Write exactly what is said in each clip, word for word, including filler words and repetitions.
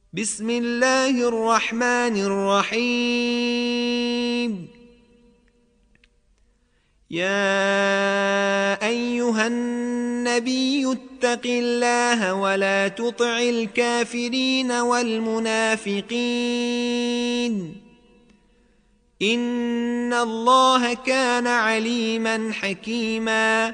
بسم الله الرحمن الرحيم. يا أيها النبي اتق الله ولا تطع الكافرين والمنافقين إن الله كان عليما حكيما.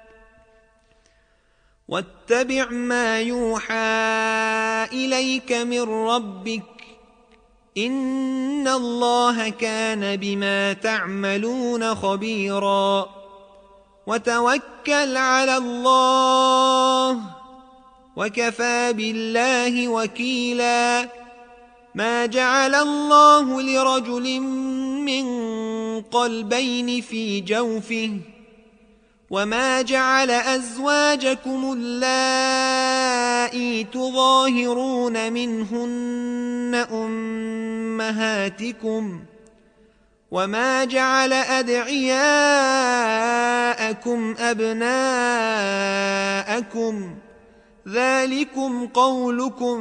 واتبع ما يوحى إليك من ربك إن الله كان بما تعملون خبيرا. وتوكل على الله وكفى بالله وكيلا. ما جعل الله لرجل من قلبين في جوفه وما جعل أزواجكم اللائي تظاهرون منهن أمهاتكم وما جعل أدعياءكم أبناءكم ذلكم قولكم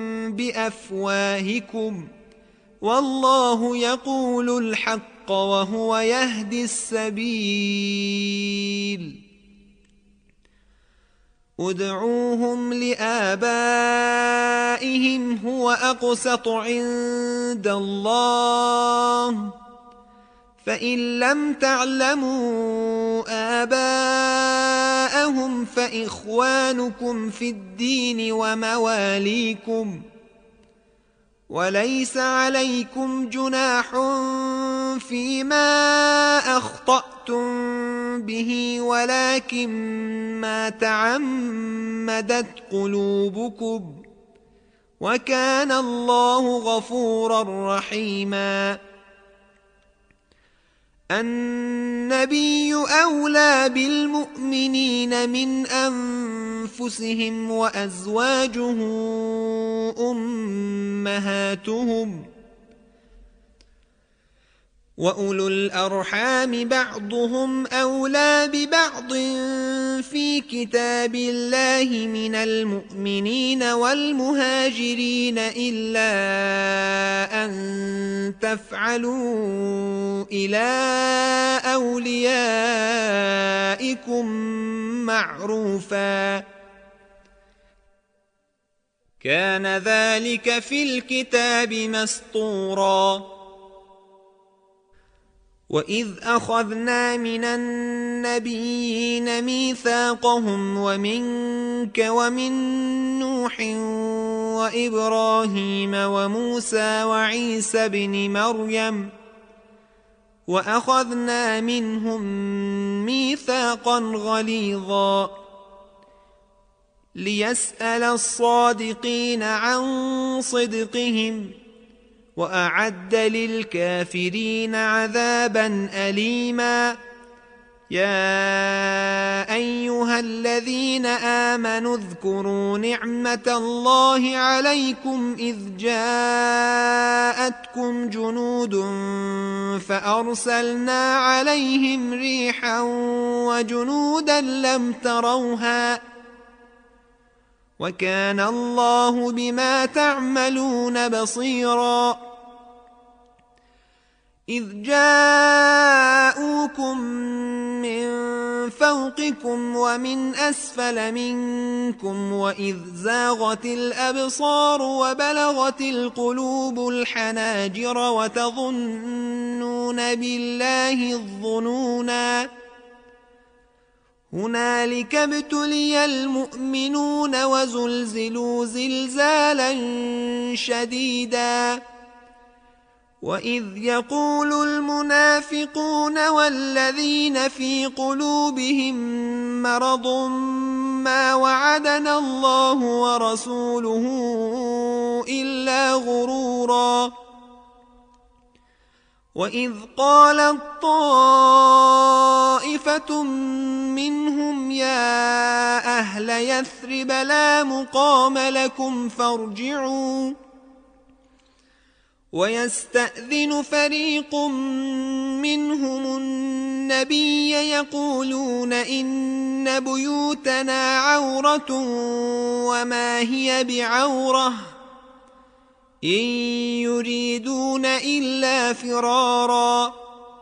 بأفواهكم والله يقول الحق وهو يهدي السبيل. ادعوهم لآبائهم هو أقسط عند الله فإن لم تعلموا آباءهم فإخوانكم في الدين ومواليكم وليس عليكم جناح فيما أخطأتم به ولكن ما تعمدت قلوبكم وكان الله غفورا رحيما. النبي أولى بالمؤمنين من أنفسهم وأزواجه أمهاتهم وأولو الأرحام بعضهم أولى ببعض في كتاب الله من المؤمنين والمهاجرين إلا أن تفعلوا إلى أوليائكم معروفا كان ذلك في الكتاب مسطورا. وإذ أخذنا من النبيين ميثاقهم ومنك ومن نوح وإبراهيم وموسى وعيسى بن مريم وأخذنا منهم ميثاقا غليظا ليسأل الصادقين عن صدقهم وأعد للكافرين عذابا أليما. يا أيها الذين آمنوا اذكروا نعمة الله عليكم إذ جاءتكم جنود فأرسلنا عليهم ريحا وجنودا لم تروها وكان الله بما تعملون بصيرا. إذ جاءوكم من فوقكم ومن أسفل منكم وإذ زاغت الأبصار وبلغت القلوب الحناجر وتظنون بالله الظنونا هنالك ابتلي المؤمنون وزلزلوا زلزالا شديدا. وإذ يقول المنافقون والذين في قلوبهم مرض ما وعدنا الله ورسوله إلا غرورا. وإذ قالت طائفة منهم يا أهل يثرب لا مقام لكم فارجعوا ويستأذن فريق منهم النبي يقولون إن بيوتنا عورة وما هي بعورة إن يريدون إلا فرارا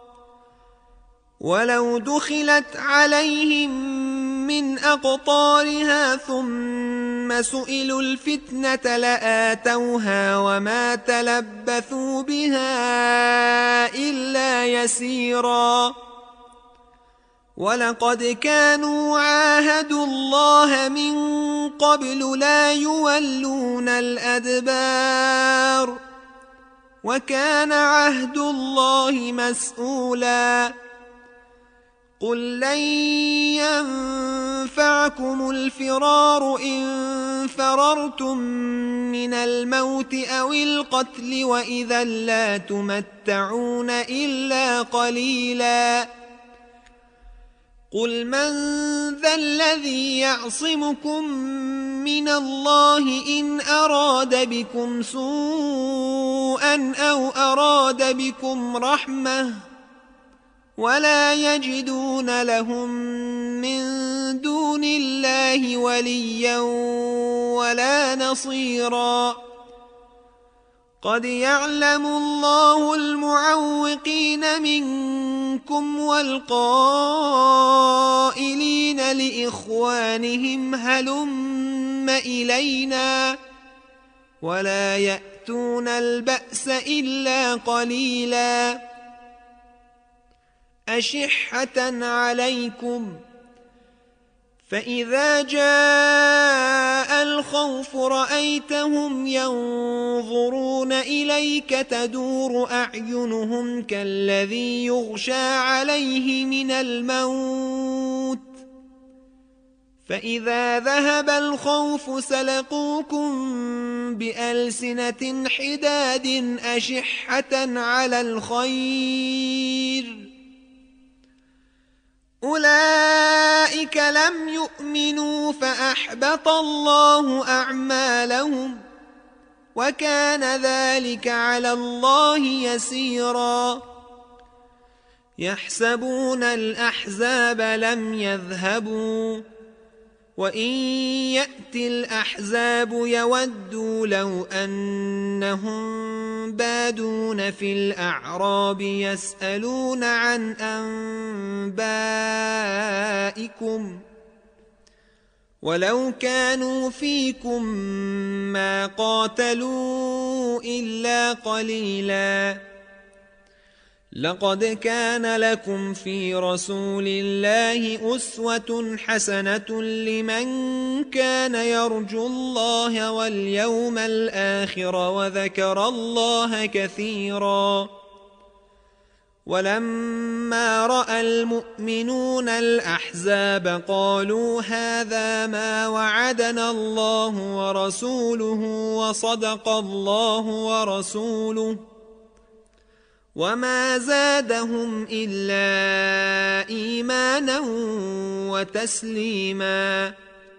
ولو دخلت عليهم من أقطارها ثم سئلوا الفتنة لآتوها وما تلبثوا بها إلا يسيرا ولقد كانوا عاهدوا الله من قبل لا يولون الأدبار وكان عهد الله مسؤولا قل لن ينفعكم الفرار إن فررتم من الموت أو القتل وإذا لا تمتعون إلا قليلا قل من ذا الذي يعصمكم من الله إن أراد بكم سوءا أو أراد بكم رحمة ولا يجدون لهم من دون الله وليا ولا نصيرا قد يعلم الله المعوقين منكم والقائلين لإخوانهم هلم إلينا ولا يأتون البأس إلا قليلا أشحة عليكم فإذا جاء الخوف رأيتهم ينظرون إليك تدور أعينهم كالذي يغشى عليه من الموت فإذا ذهب الخوف سلقوكم بألسنة حداد أشحة على الخير أولئك لم يؤمنوا فأحبط الله أعمالهم وكان ذلك على الله يسيرا يحسبون الأحزاب لم يذهبوا وإن يأتي الأحزاب يودوا لو أنهم بادون في الأعراب يسألون عن أنبائكم ولو كانوا فيكم ما قاتلوا إلا قليلا لقد كان لكم في رسول الله أسوة حسنة لمن كان يرجو الله واليوم الآخر وذكر الله كثيرا ولما رأى المؤمنون الأحزاب قالوا هذا ما وعدنا الله ورسوله وصدق الله ورسوله وما زادهم إلا إيمانا وتسليما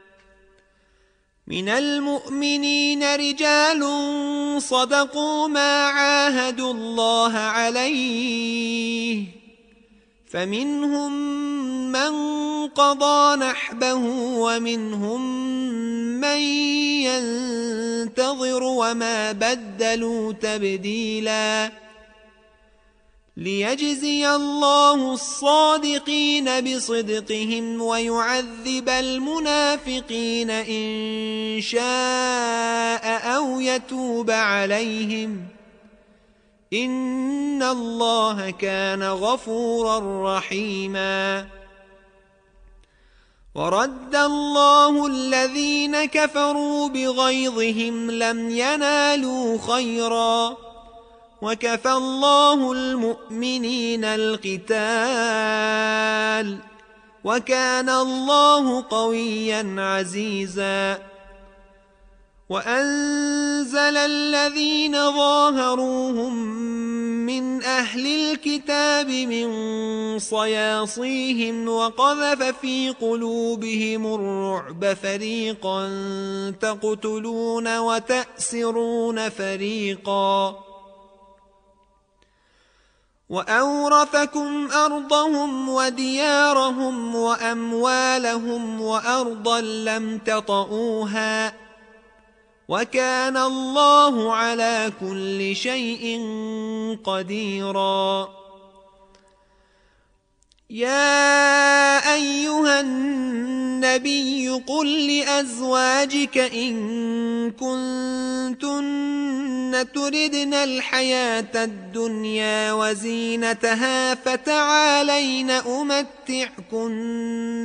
من المؤمنين رجال صدقوا ما عاهدوا الله عليه فمنهم من قضى نحبه ومنهم من ينتظر وما بدلوا تبديلا ليجزي الله الصادقين بصدقهم ويعذب المنافقين إن شاء أو يتوب عليهم إن الله كان غفورا رحيما ورد الله الذين كفروا بغيظهم لم ينالوا خيرا وكفى الله المؤمنين القتال وكان الله قويا عزيزا وأنزل الذين ظاهروهم من أهل الكتاب من صياصيهم وقذف في قلوبهم الرعب فريقا تقتلون وتأسرون فريقا وأورثكم أرضهم وديارهم وأموالهم وأرضا لم تطئوها وكان الله على كل شيء قديرا. يا أيها النبي قل لأزواجك إن كنتن تردن الحياة الدنيا وزينتها فتعالين أمتعكن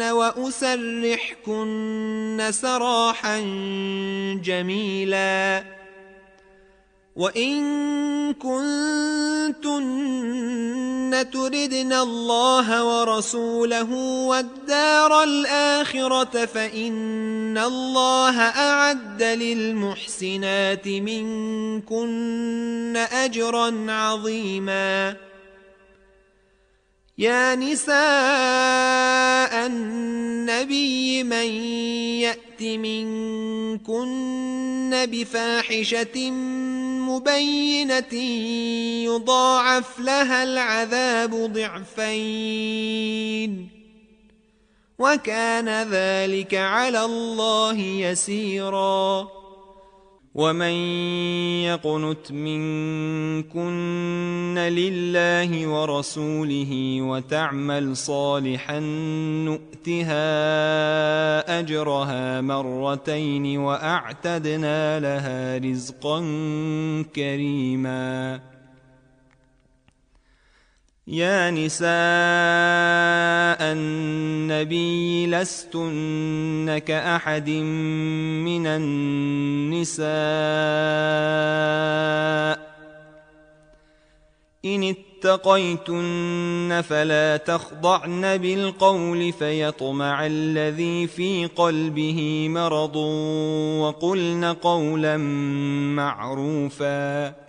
وأسرحكن سراحا جميلا. وإن كنتن تردن الله ورسوله والدار الآخرة فإن الله أعد للمحسنات منكن أجرا عظيما. يا نساء النبي من يأت منكن بفاحشة مبينة يضاعف لها العذاب ضعفين وكان ذلك على الله يسيرا. ومن يقنت منكن لله ورسوله وتعمل صالحا نؤتها أجرها مرتين وأعتدنا لها رزقا كريما. يا نساء النبي لستن كأحد من النساء إن اتقيتن فلا تخضعن بالقول فيطمع الذي في قلبه مرض وقلن قولا معروفا.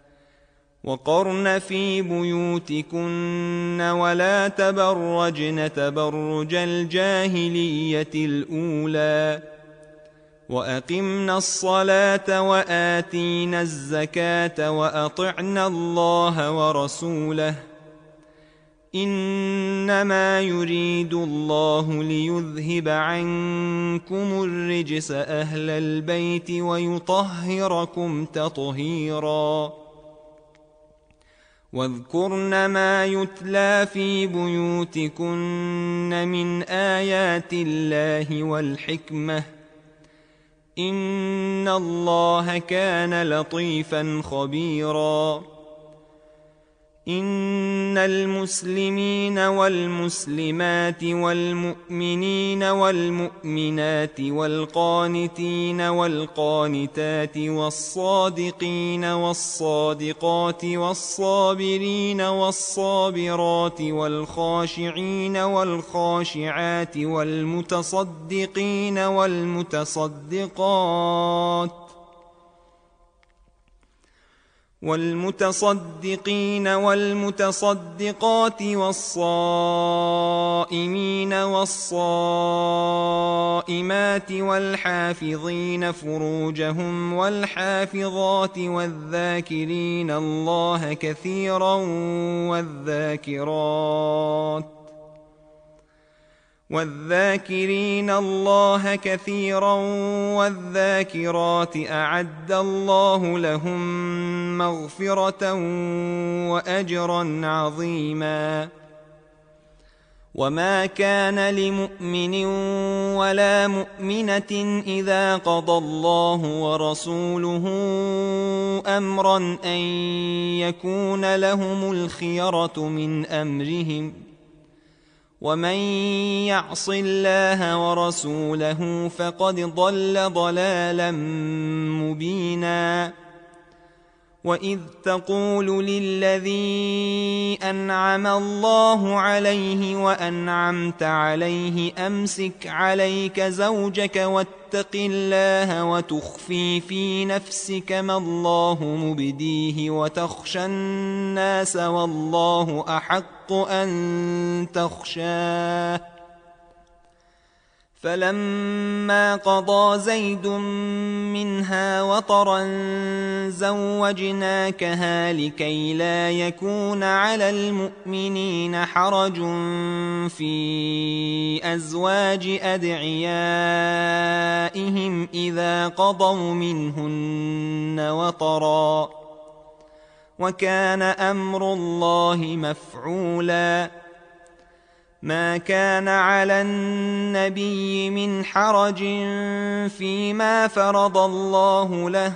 وقرن في بيوتكن ولا تبرجن تبرج الجاهلية الأولى وأقمنا الصلاة وآتينا الزكاة وأطعنا الله ورسوله إنما يريد الله ليذهب عنكم الرجس أهل البيت ويطهركم تطهيرا. واذكرن ما يتلى في بيوتكن من آيات الله والحكمة إن الله كان لطيفا خبيرا. إن المسلمين والمسلمات والمؤمنين والمؤمنات والقانتين والقانتات والصادقين والصادقات والصابرين والصابرات والخاشعين والخاشعات والمتصدقين والمتصدقات والمتصدقين والمتصدقات والصائمين والصائمات والحافظين فروجهم والحافظات والذاكرين الله كثيرا والذاكرات والذاكرين الله كثيرا والذاكرات أعد الله لهم مغفرة وأجرا عظيما. وما كان لمؤمن ولا مؤمنة إذا قضى الله ورسوله أمرا أن يكون لهم الخيرة من أمرهم ومن يعص الله ورسوله فقد ضل ضلالا مبينا. وإذ تقول للذي أنعم الله عليه وأنعمت عليه أمسك عليك زوجك واتق الله وتخفي في نفسك ما الله مبديه وتخشى الناس والله أحق أن تخشاه فلما قضى زيد منها وطرا زوجناكها لكي لا يكون على المؤمنين حرج في أزواج أدعيائهم إذا قضوا منهن وطرا وكان أمر الله مفعولا ما كان على النبي من حرج فيما فرض الله له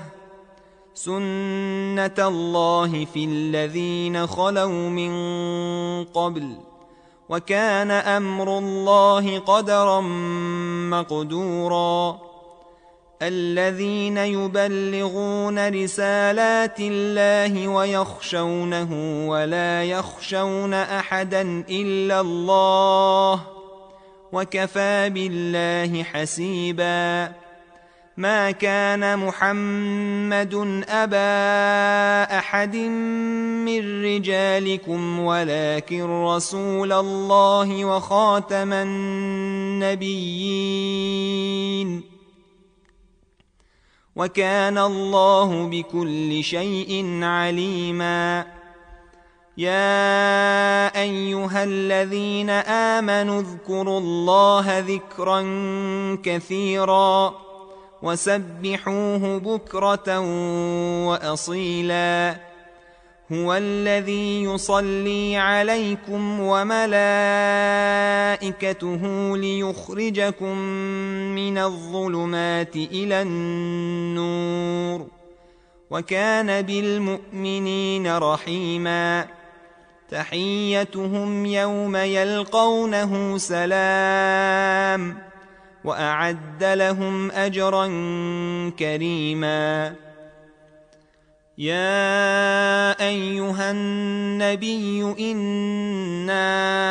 سنة الله في الذين خلوا من قبل وكان أمر الله قدرا مقدورا الذين يبلغون رسالات الله ويخشونه ولا يخشون أحدا إلا الله وكفى بالله حسيبا ما كان محمد أبا أحد من رجالكم ولكن رسول الله وخاتم النبيين وكان الله بكل شيء عليما يا أيها الذين آمنوا اذكروا الله ذكرا كثيرا وسبحوه بكرة وأصيلا هو الذي يصلي عليكم وملائكته ليخرجكم من الظلمات إلى النور وكان بالمؤمنين رحيما تحيتهم يوم يلقونه سلام وأعد لهم أجرا كريما يا أيها النبي إنا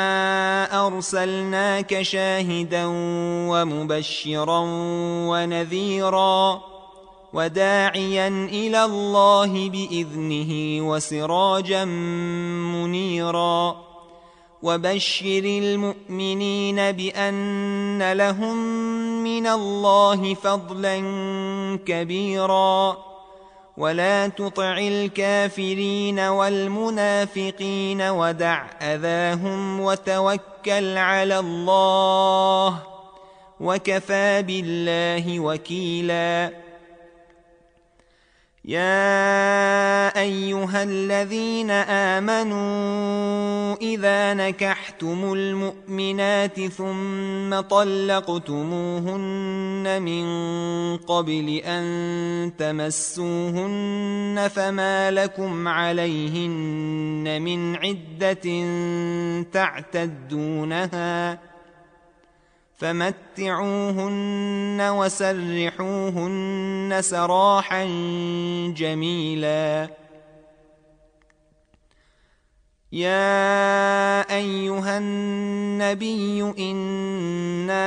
أرسلناك شاهدا ومبشرا ونذيرا وداعيا إلى الله بإذنه وسراجا منيرا وبشر المؤمنين بأن لهم من الله فضلا كبيرا ولا تطع الكافرين والمنافقين ودع أذاهم وتوكل على الله وكفى بالله وكيلا يا أيها الذين آمنوا إذا نكحتم المؤمنات ثم طلقتموهن من قبل أن تمسوهن فما لكم عليهن من عدة تعتدونها فمتعوهن وسرحوهن سراحا جميلا يا أيها النبي إنا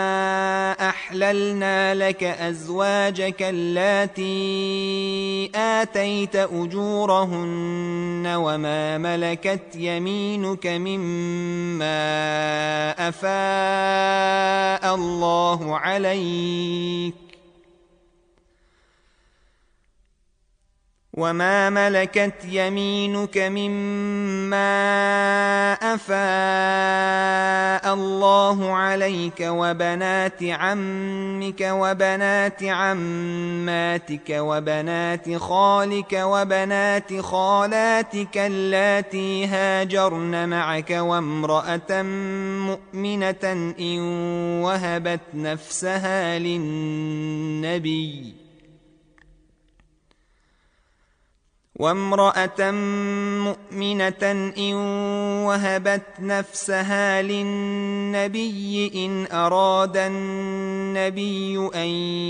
أحللنا لك أزواجك اللاتي آتيت أجورهن وما ملكت يمينك مما أفاء الله عليك وما ملكت يمينك مما أفاء الله عليك وبنات عمك وبنات عماتك وبنات خالك وبنات خالاتك اللاتي هاجرن معك وامرأة مؤمنة إن وهبت نفسها للنبي وامرأة مؤمنة إن وهبت نفسها للنبي إن أراد النبي أن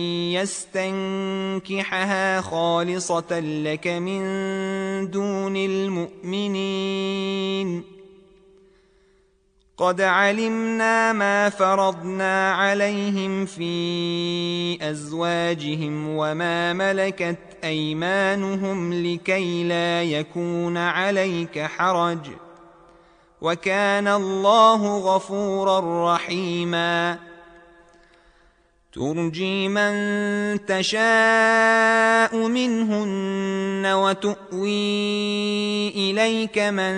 يستنكحها خالصة لك من دون المؤمنين قد علمنا ما فرضنا عليهم في أزواجهم وما ملكت أيمانهم لكي لا يكون عليك حرج وكان الله غفورا رحيما ترجي من تشاء منهن وتؤوي إليك من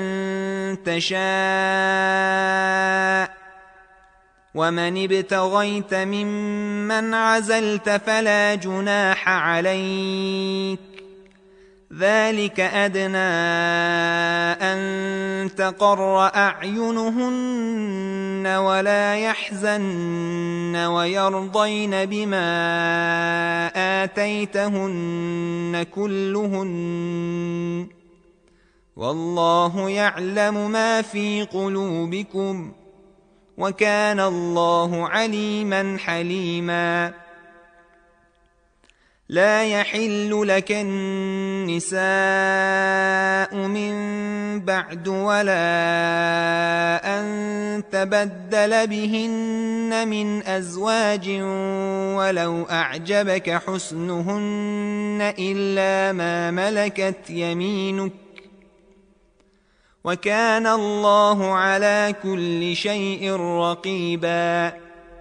تشاء ومن ابتغيت ممن عزلت فلا جناح عليك ذلك أدنى أن تقر أعينهن ولا يحزن ويرضين بما آتيتهن كلهن والله يعلم ما في قلوبكم وكان الله عليما حليما لا يحل لك النساء من بعد ولا أن تبدل بهن من أزواج ولو أعجبك حسنهن إلا ما ملكت يمينك وكان الله على كل شيء رقيبا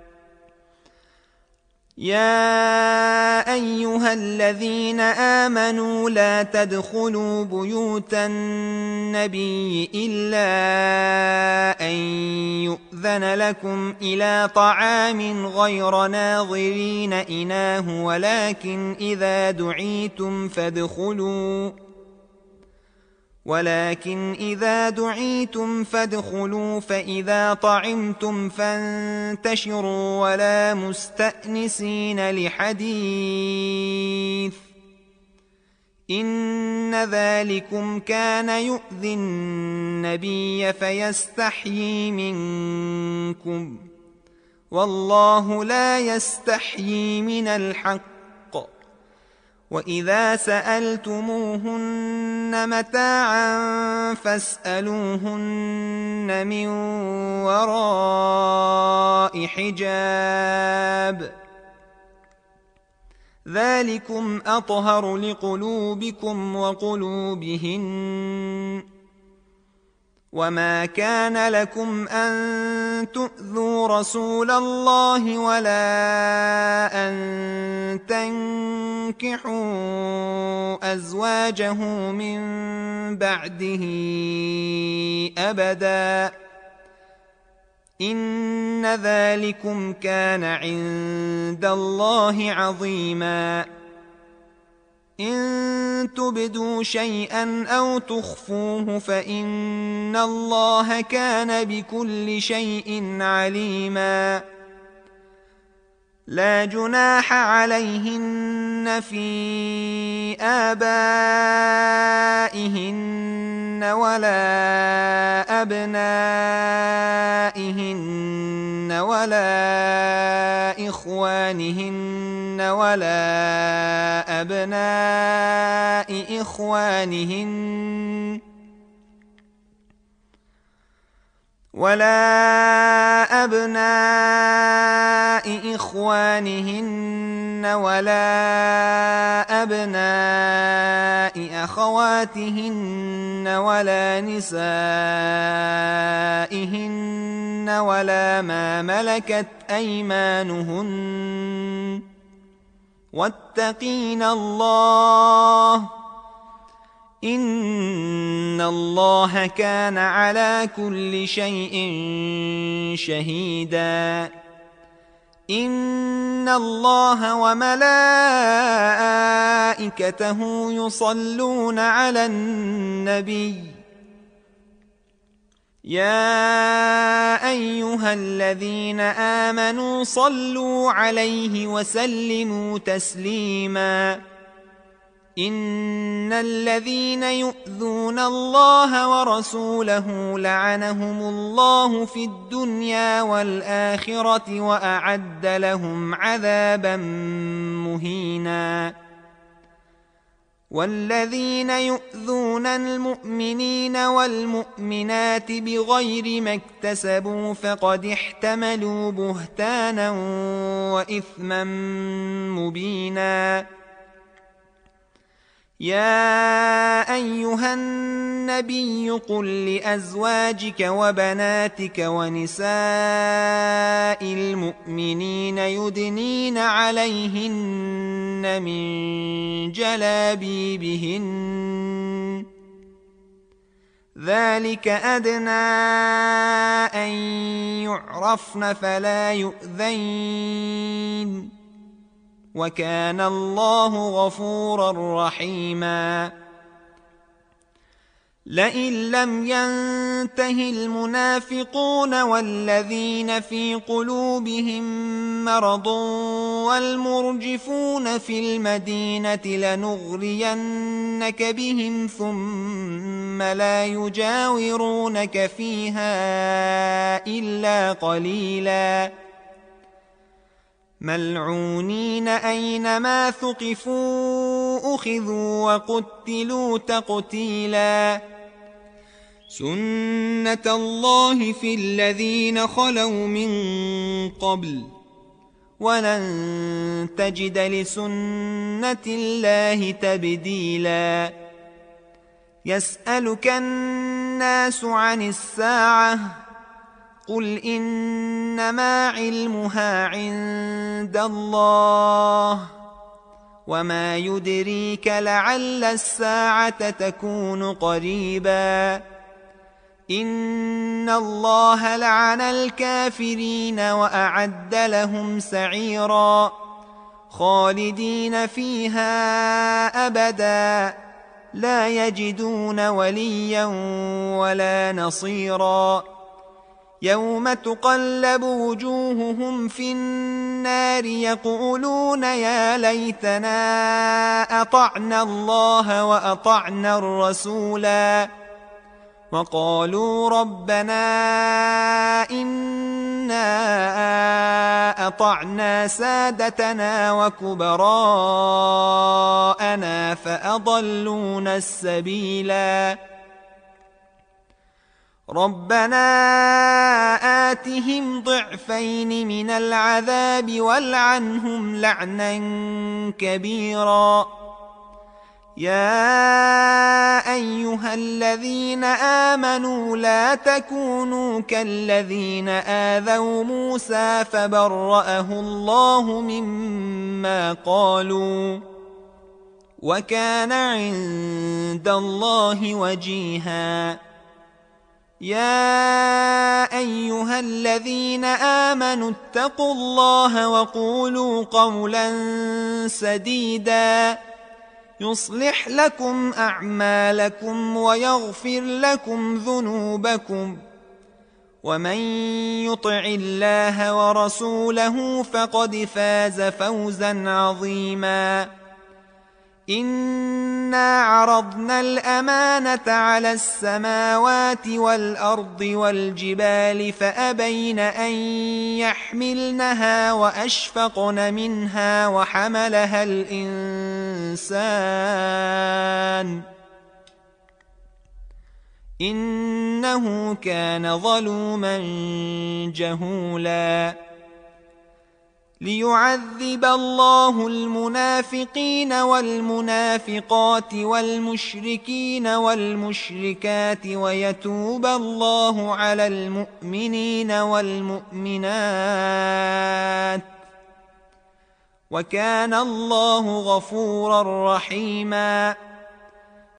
يا أيها الذين آمنوا لا تدخلوا بيوت النبي إلا أن يؤذن لكم إلى طعام غير ناظرين إناه ولكن إذا دعيتم فادخلوا ولكن إذا دعيتم فادخلوا فإذا طعمتم فانتشروا ولا مستأنسين لحديث إن ذلكم كان يؤذي النبي فيستحيي منكم والله لا يستحيي من الحق وإذا سألتموهن متاعا فاسألوهن من وراء حجاب ذلكم أطهر لقلوبكم وقلوبهن وما كان لكم أن تؤذوا رسول الله ولا أن تنكحوا أزواجه من بعده أبدا إن ذلكم كان عند الله عظيما إن تبدوا شيئا أو تخفوه فإن الله كان بكل شيء عليما لا جناح عليهن في آبائهن ولا أبنائهن ولا إخوانهن ولا أبناء إخوانهن ولا أبناء إخوانهن ولا أبناء أخواتهن ولا نسائهن ولا ما ملكت أيمانهن واتقين الله إن الله كان على كل شيء شهيدا إن الله وملائكته يصلون على النبي يا أيها الذين آمنوا صلوا عليه وسلموا تسليما إن الذين يؤذون الله ورسوله لعنهم الله في الدنيا والآخرة وأعد لهم عذابا مهينا والذين يؤذون المؤمنين والمؤمنات بغير ما اكتسبوا فقد احتملوا بهتانا وإثما مبينا يا أيها النبي النبي قل لأزواجك وبناتك ونساء المؤمنين يدنين عليهن من جلابيبهن ذلك أدنى أن يعرفن فلا يؤذين وكان الله غفورا رحيما لئن لم ينته المنافقون والذين في قلوبهم مرض والمرجفون في المدينة لنغرينك بهم ثم لا يجاورونك فيها إلا قليلا ملعونين أينما ثقفوا أخذوا وقتلوا تقتيلا سنة الله في الذين خلوا من قبل ولن تجد لسنة الله تبديلا يسألك الناس عن الساعة قل إنما علمها عند الله وما يدريك لعل الساعة تكون قريبا إن الله لعن الكافرين وأعد لهم سعيرا خالدين فيها أبدا لا يجدون وليا ولا نصيرا يوم تقلب وجوههم في النار يقولون يا ليتنا أطعنا الله وأطعنا الرسولا وقالوا ربنا إنا أطعنا سادتنا وكبراءنا فأضلونا السبيلا ربنا آتهم ضعفين من العذاب والعنهم لعنا كبيرا يا أيها الذين آمنوا لا تكونوا كالذين آذوا موسى فبرأه الله مما قالوا وكان عند الله وجيها يا أيها الذين آمنوا اتقوا الله وقولوا قولا سديدا يصلح لكم أعمالكم ويغفر لكم ذنوبكم ومن يطع الله ورسوله فقد فاز فوزا عظيما إنا عرضنا الأمانة على السماوات والأرض والجبال فأبين أن يحملنها وأشفقن منها وحملها الإنسان إنه كان ظلوما جهولا ليعذب الله المنافقين والمنافقات والمشركين والمشركات ويتوب الله على المؤمنين والمؤمنات وكان الله غفورا رحيما